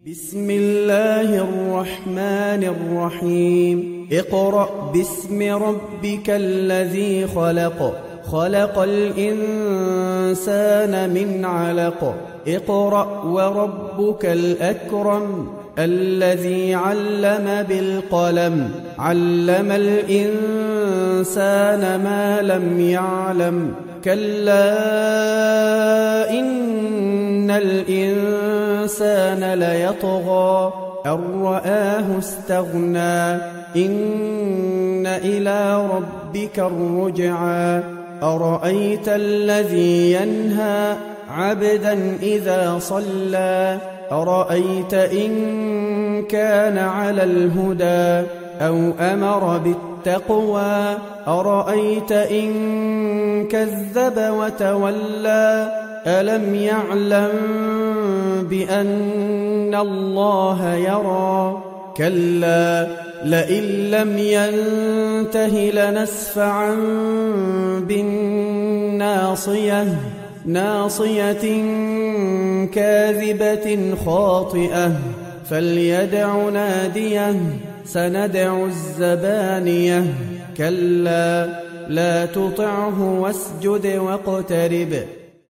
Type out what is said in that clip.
بسم الله الرحمن الرحيم اقرأ باسم ربك الذي خلق خلق الإنسان من علق اقرأ وربك الأكرم الذي علم بالقلم علم الإنسان ما لم يعلم كلا إن الإنسان ليطغى أن رآه استغنى إن إلى ربك الرجعى أرأيت الذي ينهى عبدا إذا صلى أرأيت إن كان على الهدى أو أمر بالتقوى أرأيت إن كذب وتولى ألم يعلم بأن الله يرى كلا لئن لم ينته لنسفعا بالناصية ناصية كاذبة خاطئة فليدع ناديه سندع الزبانية كلا لا تطعه واسجد واقترب